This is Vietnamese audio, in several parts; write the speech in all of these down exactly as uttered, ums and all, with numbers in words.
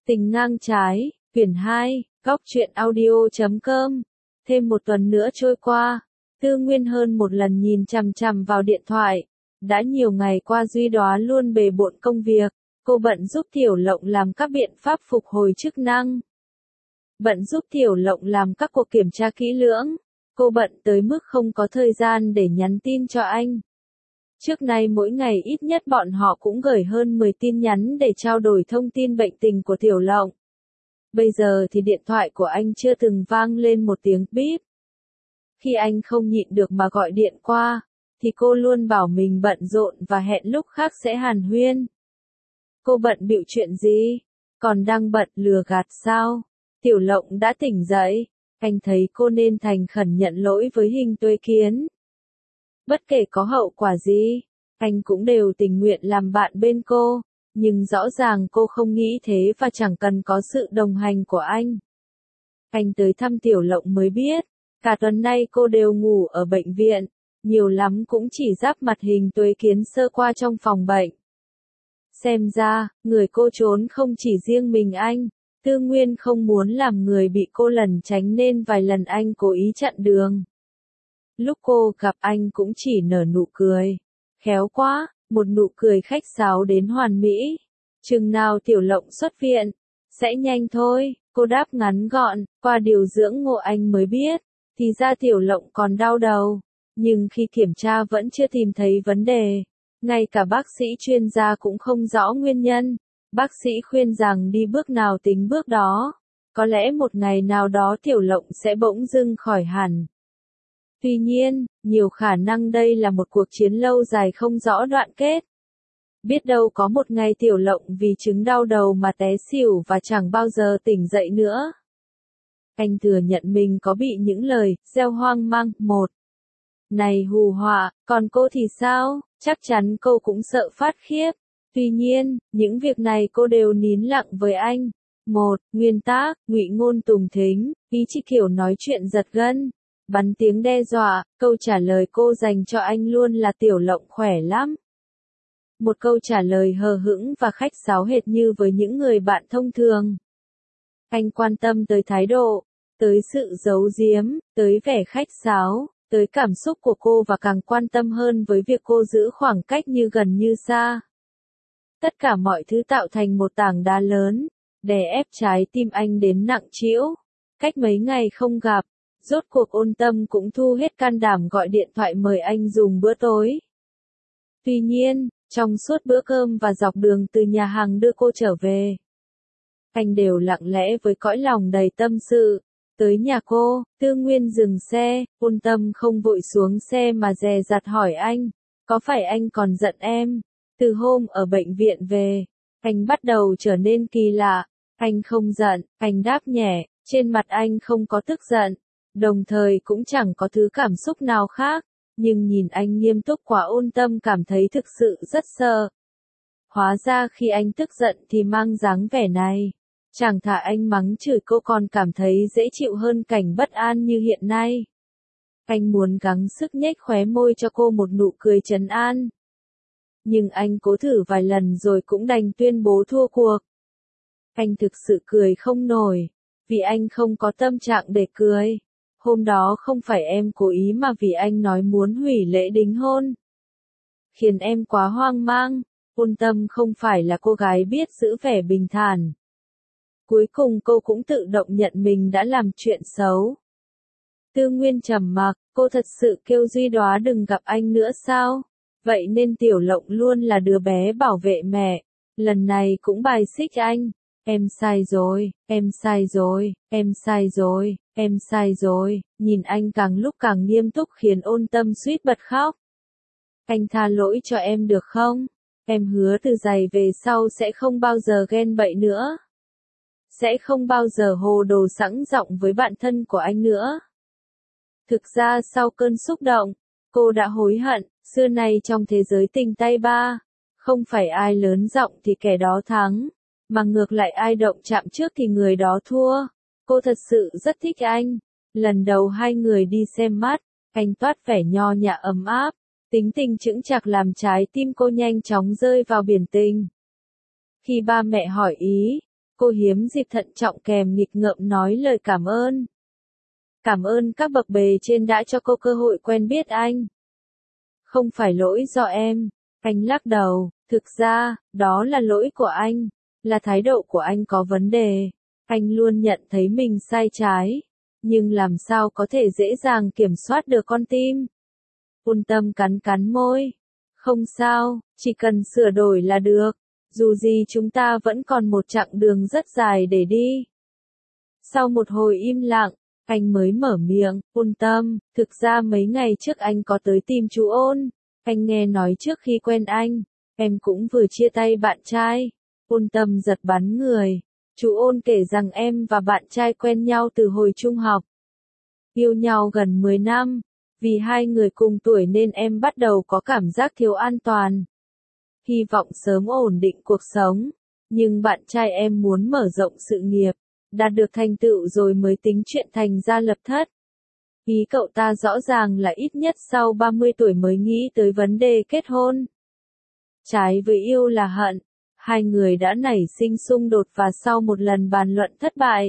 Tình ngang trái, quyển hai, góc truyện audio chấm com. Thêm một tuần nữa trôi qua, Tư Nguyên hơn một lần nhìn chằm chằm vào điện thoại. Đã nhiều ngày qua Duy Đóa luôn bề bộn công việc, cô bận giúp Tiểu Lộng làm các biện pháp phục hồi chức năng. Bận giúp Tiểu Lộng làm các cuộc kiểm tra kỹ lưỡng, cô bận tới mức không có thời gian để nhắn tin cho anh. Trước nay mỗi ngày ít nhất bọn họ cũng gửi hơn mười tin nhắn để trao đổi thông tin bệnh tình của Tiểu Lộng. Bây giờ thì điện thoại của anh chưa từng vang lên một tiếng bíp. Khi anh không nhịn được mà gọi điện qua, thì cô luôn bảo mình bận rộn và hẹn lúc khác sẽ hàn huyên. Cô bận bịu chuyện gì? Còn đang bận lừa gạt sao? Tiểu Lộng đã tỉnh dậy, anh thấy cô nên thành khẩn nhận lỗi với Hình Tuế Kiến. Bất kể có hậu quả gì, anh cũng đều tình nguyện làm bạn bên cô, nhưng rõ ràng cô không nghĩ thế và chẳng cần có sự đồng hành của anh. Anh tới thăm Tiểu Lộng mới biết, cả tuần nay cô đều ngủ ở bệnh viện, nhiều lắm cũng chỉ giáp mặt Hình Tuế Kiến sơ qua trong phòng bệnh. Xem ra, người cô trốn không chỉ riêng mình anh, Tư Nguyên không muốn làm người bị cô lẩn tránh nên vài lần anh cố ý chặn đường. Lúc cô gặp anh cũng chỉ nở nụ cười. Khéo quá, một nụ cười khách sáo đến hoàn mỹ. Chừng nào Tiểu Lộng xuất viện, sẽ nhanh thôi, cô đáp ngắn gọn, qua điều dưỡng ngộ anh mới biết, thì ra Tiểu Lộng còn đau đầu. Nhưng khi kiểm tra vẫn chưa tìm thấy vấn đề. Ngay cả bác sĩ chuyên gia cũng không rõ nguyên nhân. Bác sĩ khuyên rằng đi bước nào tính bước đó. Có lẽ một ngày nào đó Tiểu Lộng sẽ bỗng dưng khỏi hẳn. Tuy nhiên, nhiều khả năng đây là một cuộc chiến lâu dài không rõ đoạn kết. Biết đâu có một ngày Tiểu Lộng vì chứng đau đầu mà té xỉu và chẳng bao giờ tỉnh dậy nữa. Anh thừa nhận mình có bị những lời gieo hoang mang. Một, này hù họa, còn cô thì sao? Chắc chắn cô cũng sợ phát khiếp. Tuy nhiên, những việc này cô đều nín lặng với anh. Một, nguyên tắc, ngụy ngôn tùng thính, ý chỉ kiểu nói chuyện giật gân. Bắn tiếng đe dọa, câu trả lời cô dành cho anh luôn là Tiểu Lộng khỏe lắm. Một câu trả lời hờ hững và khách sáo hệt như với những người bạn thông thường. Anh quan tâm tới thái độ, tới sự giấu giếm, tới vẻ khách sáo, tới cảm xúc của cô và càng quan tâm hơn với việc cô giữ khoảng cách như gần như xa. Tất cả mọi thứ tạo thành một tảng đá lớn, đè ép trái tim anh đến nặng trĩu. Cách mấy ngày không gặp, rốt cuộc Ôn Tâm cũng thu hết can đảm gọi điện thoại mời anh dùng bữa tối. Tuy nhiên, trong suốt bữa cơm và dọc đường từ nhà hàng đưa cô trở về, anh đều lặng lẽ với cõi lòng đầy tâm sự. Tới nhà cô, Tư Nguyên dừng xe, Ôn Tâm không vội xuống xe mà dè dặt hỏi anh, có phải anh còn giận em? Từ hôm ở bệnh viện về, anh bắt đầu trở nên kỳ lạ. Anh không giận, anh đáp nhẹ, trên mặt anh không có tức giận, đồng thời cũng chẳng có thứ cảm xúc nào khác, nhưng nhìn anh nghiêm túc quá Ôn Tâm cảm thấy thực sự rất sợ. Hóa ra khi anh tức giận thì mang dáng vẻ này. Chẳng thà anh mắng chửi cô còn cảm thấy dễ chịu hơn cảnh bất an như hiện nay. Anh muốn gắng sức nhếch khóe môi cho cô một nụ cười trấn an. Nhưng anh cố thử vài lần rồi cũng đành tuyên bố thua cuộc. Anh thực sự cười không nổi, vì anh không có tâm trạng để cười. Hôm đó không phải em cố ý mà vì anh nói muốn hủy lễ đính hôn. Khiến em quá hoang mang. Ôn Tâm không phải là cô gái biết giữ vẻ bình thản. Cuối cùng cô cũng tự động nhận mình đã làm chuyện xấu. Tư Nguyên trầm mặc, cô thật sự kêu Duy Đóa đừng gặp anh nữa sao? Vậy nên Tiểu Lộng luôn là đứa bé bảo vệ mẹ. Lần này cũng bài xích anh. Em sai rồi, em sai rồi, em sai rồi, em sai rồi. Nhìn anh càng lúc càng nghiêm túc khiến Ôn Tâm suýt bật khóc. Anh tha lỗi cho em được không? Em hứa từ giày về sau sẽ không bao giờ ghen bậy nữa. Sẽ không bao giờ hồ đồ sẵn giọng với bạn thân của anh nữa. Thực ra sau cơn xúc động, cô đã hối hận. Xưa nay trong thế giới tình tay ba, không phải ai lớn giọng thì kẻ đó thắng, mà ngược lại ai động chạm trước thì người đó thua. Cô thật sự rất thích anh. Lần đầu hai người đi xem mắt, anh toát vẻ nho nhã ấm áp, tính tình chững chạc làm trái tim cô nhanh chóng rơi vào biển tình. Khi ba mẹ hỏi ý, Cô hiếm dịp thận trọng kèm nghịch ngợm nói lời cảm ơn. Cảm ơn các bậc bề trên đã cho cô cơ hội quen biết anh. Không phải lỗi do em, anh lắc đầu, thực ra, đó là lỗi của anh, là thái độ của anh có vấn đề. Anh luôn nhận thấy mình sai trái, nhưng làm sao có thể dễ dàng kiểm soát được con tim. Ôn Tâm cắn cắn môi. Không sao, chỉ cần sửa đổi là được. Dù gì chúng ta vẫn còn một chặng đường rất dài để đi. Sau một hồi im lặng, anh mới mở miệng, Ôn Tâm, thực ra mấy ngày trước anh có tới tìm chú Ôn. Anh nghe nói trước khi quen anh, em cũng vừa chia tay bạn trai. Ôn Tâm giật bắn người. Chú Ôn kể rằng em và bạn trai quen nhau từ hồi trung học. Yêu nhau gần mười năm. Vì hai người cùng tuổi nên em bắt đầu có cảm giác thiếu an toàn. Hy vọng sớm ổn định cuộc sống. Nhưng bạn trai em muốn mở rộng sự nghiệp, đạt được thành tựu rồi mới tính chuyện thành gia lập thất. Ý cậu ta rõ ràng là ít nhất sau ba mươi tuổi mới nghĩ tới vấn đề kết hôn. Trái với yêu là hận, hai người đã nảy sinh xung đột và sau một lần bàn luận thất bại,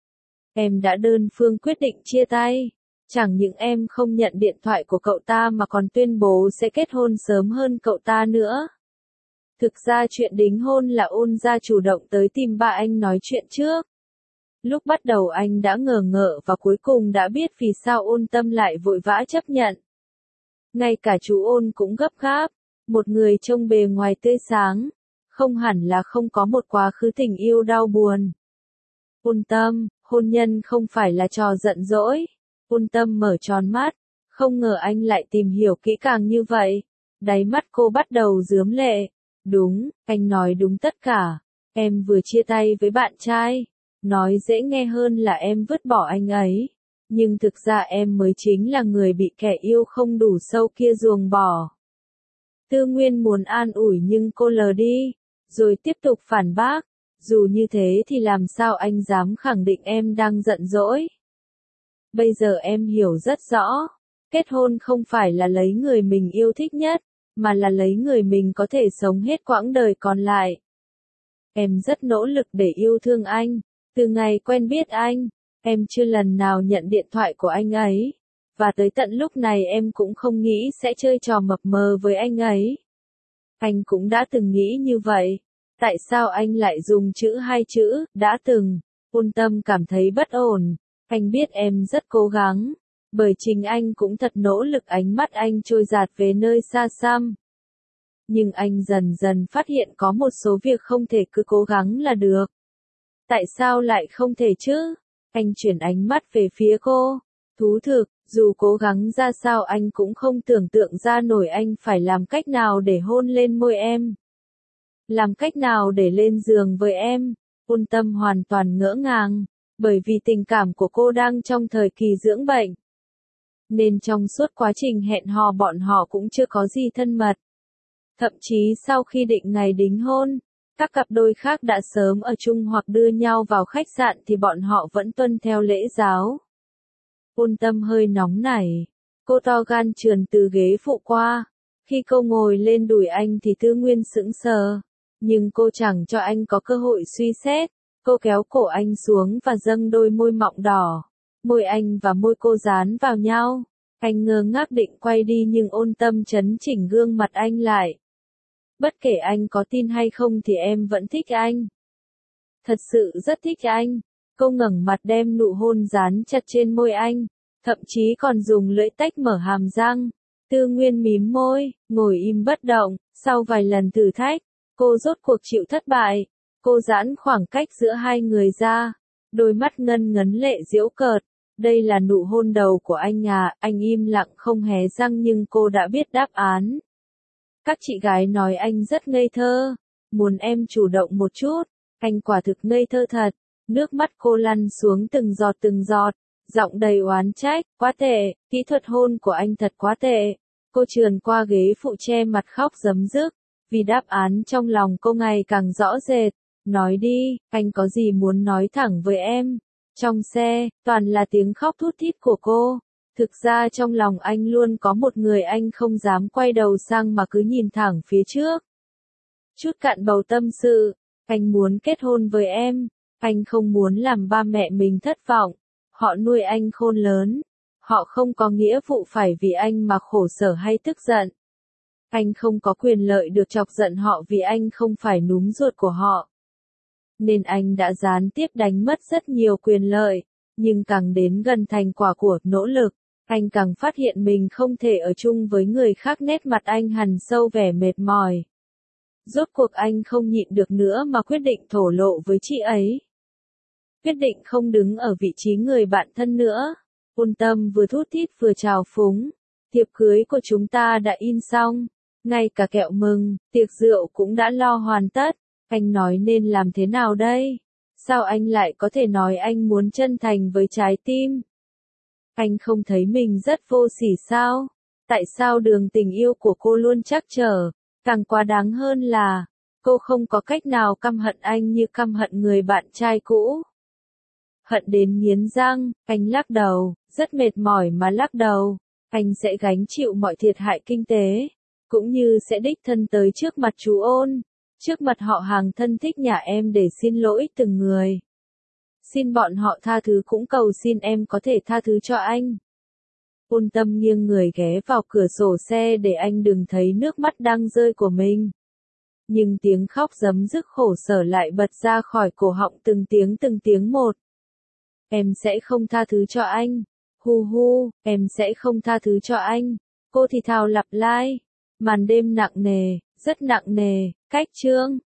em đã đơn phương quyết định chia tay. Chẳng những em không nhận điện thoại của cậu ta mà còn tuyên bố sẽ kết hôn sớm hơn cậu ta nữa. Thực ra chuyện đính hôn là Ôn gia chủ động tới tìm ba anh nói chuyện trước. Lúc bắt đầu anh đã ngờ ngợ và cuối cùng đã biết vì sao Ôn Tâm lại vội vã chấp nhận. Ngay cả chú Ôn cũng gấp gáp, một người trông bề ngoài tươi sáng, không hẳn là không có một quá khứ tình yêu đau buồn. Ôn Tâm, hôn nhân không phải là trò giận dỗi. Ôn Tâm mở tròn mắt, không ngờ anh lại tìm hiểu kỹ càng như vậy. Đáy mắt cô bắt đầu rướm lệ. Đúng, anh nói đúng tất cả. Em vừa chia tay với bạn trai. Nói dễ nghe hơn là em vứt bỏ anh ấy. Nhưng thực ra em mới chính là người bị kẻ yêu không đủ sâu kia ruồng bỏ. Tư Nguyên muốn an ủi nhưng cô lờ đi, rồi tiếp tục phản bác. Dù như thế thì làm sao anh dám khẳng định em đang giận dỗi. Bây giờ em hiểu rất rõ, kết hôn không phải là lấy người mình yêu thích nhất, mà là lấy người mình có thể sống hết quãng đời còn lại. Em rất nỗ lực để yêu thương anh, từ ngày quen biết anh, em chưa lần nào nhận điện thoại của anh ấy, và tới tận lúc này em cũng không nghĩ sẽ chơi trò mập mờ với anh ấy. Anh cũng đã từng nghĩ như vậy, tại sao anh lại dùng chữ hai chữ, đã từng. Ôn Tâm cảm thấy bất ổn. Anh biết em rất cố gắng, bởi chính anh cũng thật nỗ lực, ánh mắt anh trôi dạt về nơi xa xăm. Nhưng anh dần dần phát hiện có một số việc không thể cứ cố gắng là được. Tại sao lại không thể chứ? Anh chuyển ánh mắt về phía cô. Thú thực, dù cố gắng ra sao anh cũng không tưởng tượng ra nổi anh phải làm cách nào để hôn lên môi em. Làm cách nào để lên giường với em. Ôn Tâm hoàn toàn ngỡ ngàng. Bởi vì tình cảm của cô đang trong thời kỳ dưỡng bệnh. Nên trong suốt quá trình hẹn hò bọn họ cũng chưa có gì thân mật. Thậm chí sau khi định ngày đính hôn, các cặp đôi khác đã sớm ở chung hoặc đưa nhau vào khách sạn thì bọn họ vẫn tuân theo lễ giáo. Ôn Tâm hơi nóng nảy. Cô to gan trườn từ ghế phụ qua. Khi cô ngồi lên đùi anh thì Tư Nguyên sững sờ. Nhưng cô chẳng cho anh có cơ hội suy xét. Cô kéo cổ anh xuống và dâng đôi môi mọng đỏ. Môi anh và môi cô dán vào nhau. Anh ngơ ngác định quay đi nhưng Ôn Tâm chấn chỉnh gương mặt anh lại. Bất kể anh có tin hay không thì em vẫn thích anh. Thật sự rất thích anh. Cô ngẩng mặt đem nụ hôn dán chặt trên môi anh. Thậm chí còn dùng lưỡi tách mở hàm răng. Tư Nguyên mím môi, ngồi im bất động. Sau vài lần thử thách, cô rốt cuộc chịu thất bại. Cô giãn khoảng cách giữa hai người ra. Đôi mắt ngân ngấn lệ giễu cợt. Đây là nụ hôn đầu của anh à, anh im lặng không hé răng nhưng cô đã biết đáp án. Các chị gái nói anh rất ngây thơ. Muốn em chủ động một chút. Anh quả thực ngây thơ thật. Nước mắt cô lăn xuống từng giọt từng giọt. Giọng đầy oán trách, quá tệ, kỹ thuật hôn của anh thật quá tệ. Cô trườn qua ghế phụ che mặt khóc rấm rức. Vì đáp án trong lòng cô ngày càng rõ rệt. Nói đi, anh có gì muốn nói thẳng với em. Trong xe, toàn là tiếng khóc thút thít của cô. Thực ra trong lòng anh luôn có một người anh không dám quay đầu sang mà cứ nhìn thẳng phía trước. Chút cạn bầu tâm sự, Anh muốn kết hôn với em. Anh không muốn làm ba mẹ mình thất vọng. Họ nuôi anh khôn lớn. Họ không có nghĩa vụ phải vì anh mà khổ sở hay tức giận. Anh không có quyền lợi được chọc giận họ vì anh không phải núm ruột của họ. Nên anh đã gián tiếp đánh mất rất nhiều quyền lợi. Nhưng càng đến gần thành quả của nỗ lực, anh càng phát hiện mình không thể ở chung với người khác. Nét mặt anh hằn sâu vẻ mệt mỏi. Rốt cuộc anh không nhịn được nữa mà quyết định thổ lộ với chị ấy. Quyết định không đứng ở vị trí người bạn thân nữa. Ôn Tâm vừa thút thít vừa trào phúng. Thiệp cưới của chúng ta đã in xong. Ngay cả kẹo mừng, tiệc rượu cũng đã lo hoàn tất. Anh nói nên làm thế nào đây? Sao anh lại có thể nói anh muốn chân thành với trái tim? Anh không thấy mình rất vô sỉ sao? Tại sao đường tình yêu của cô luôn trắc trở? Càng quá đáng hơn là, cô không có cách nào căm hận anh như căm hận người bạn trai cũ. Hận đến nghiến răng, anh lắc đầu, rất mệt mỏi mà lắc đầu. Anh sẽ gánh chịu mọi thiệt hại kinh tế, cũng như sẽ đích thân tới trước mặt chú Ôn, trước mặt họ hàng thân thích nhà em để xin lỗi từng người. Xin bọn họ tha thứ, cũng cầu xin em có thể tha thứ cho anh. Ôn Tâm nghiêng người ghé vào cửa sổ xe để anh đừng thấy nước mắt đang rơi của mình. Nhưng tiếng khóc giấm dứt khổ sở lại bật ra khỏi cổ họng từng tiếng từng tiếng một. Em sẽ không tha thứ cho anh. Hu hu, em sẽ không tha thứ cho anh. Cô thì thào lặp lại. Màn đêm nặng nề, rất nặng nề, cách chương.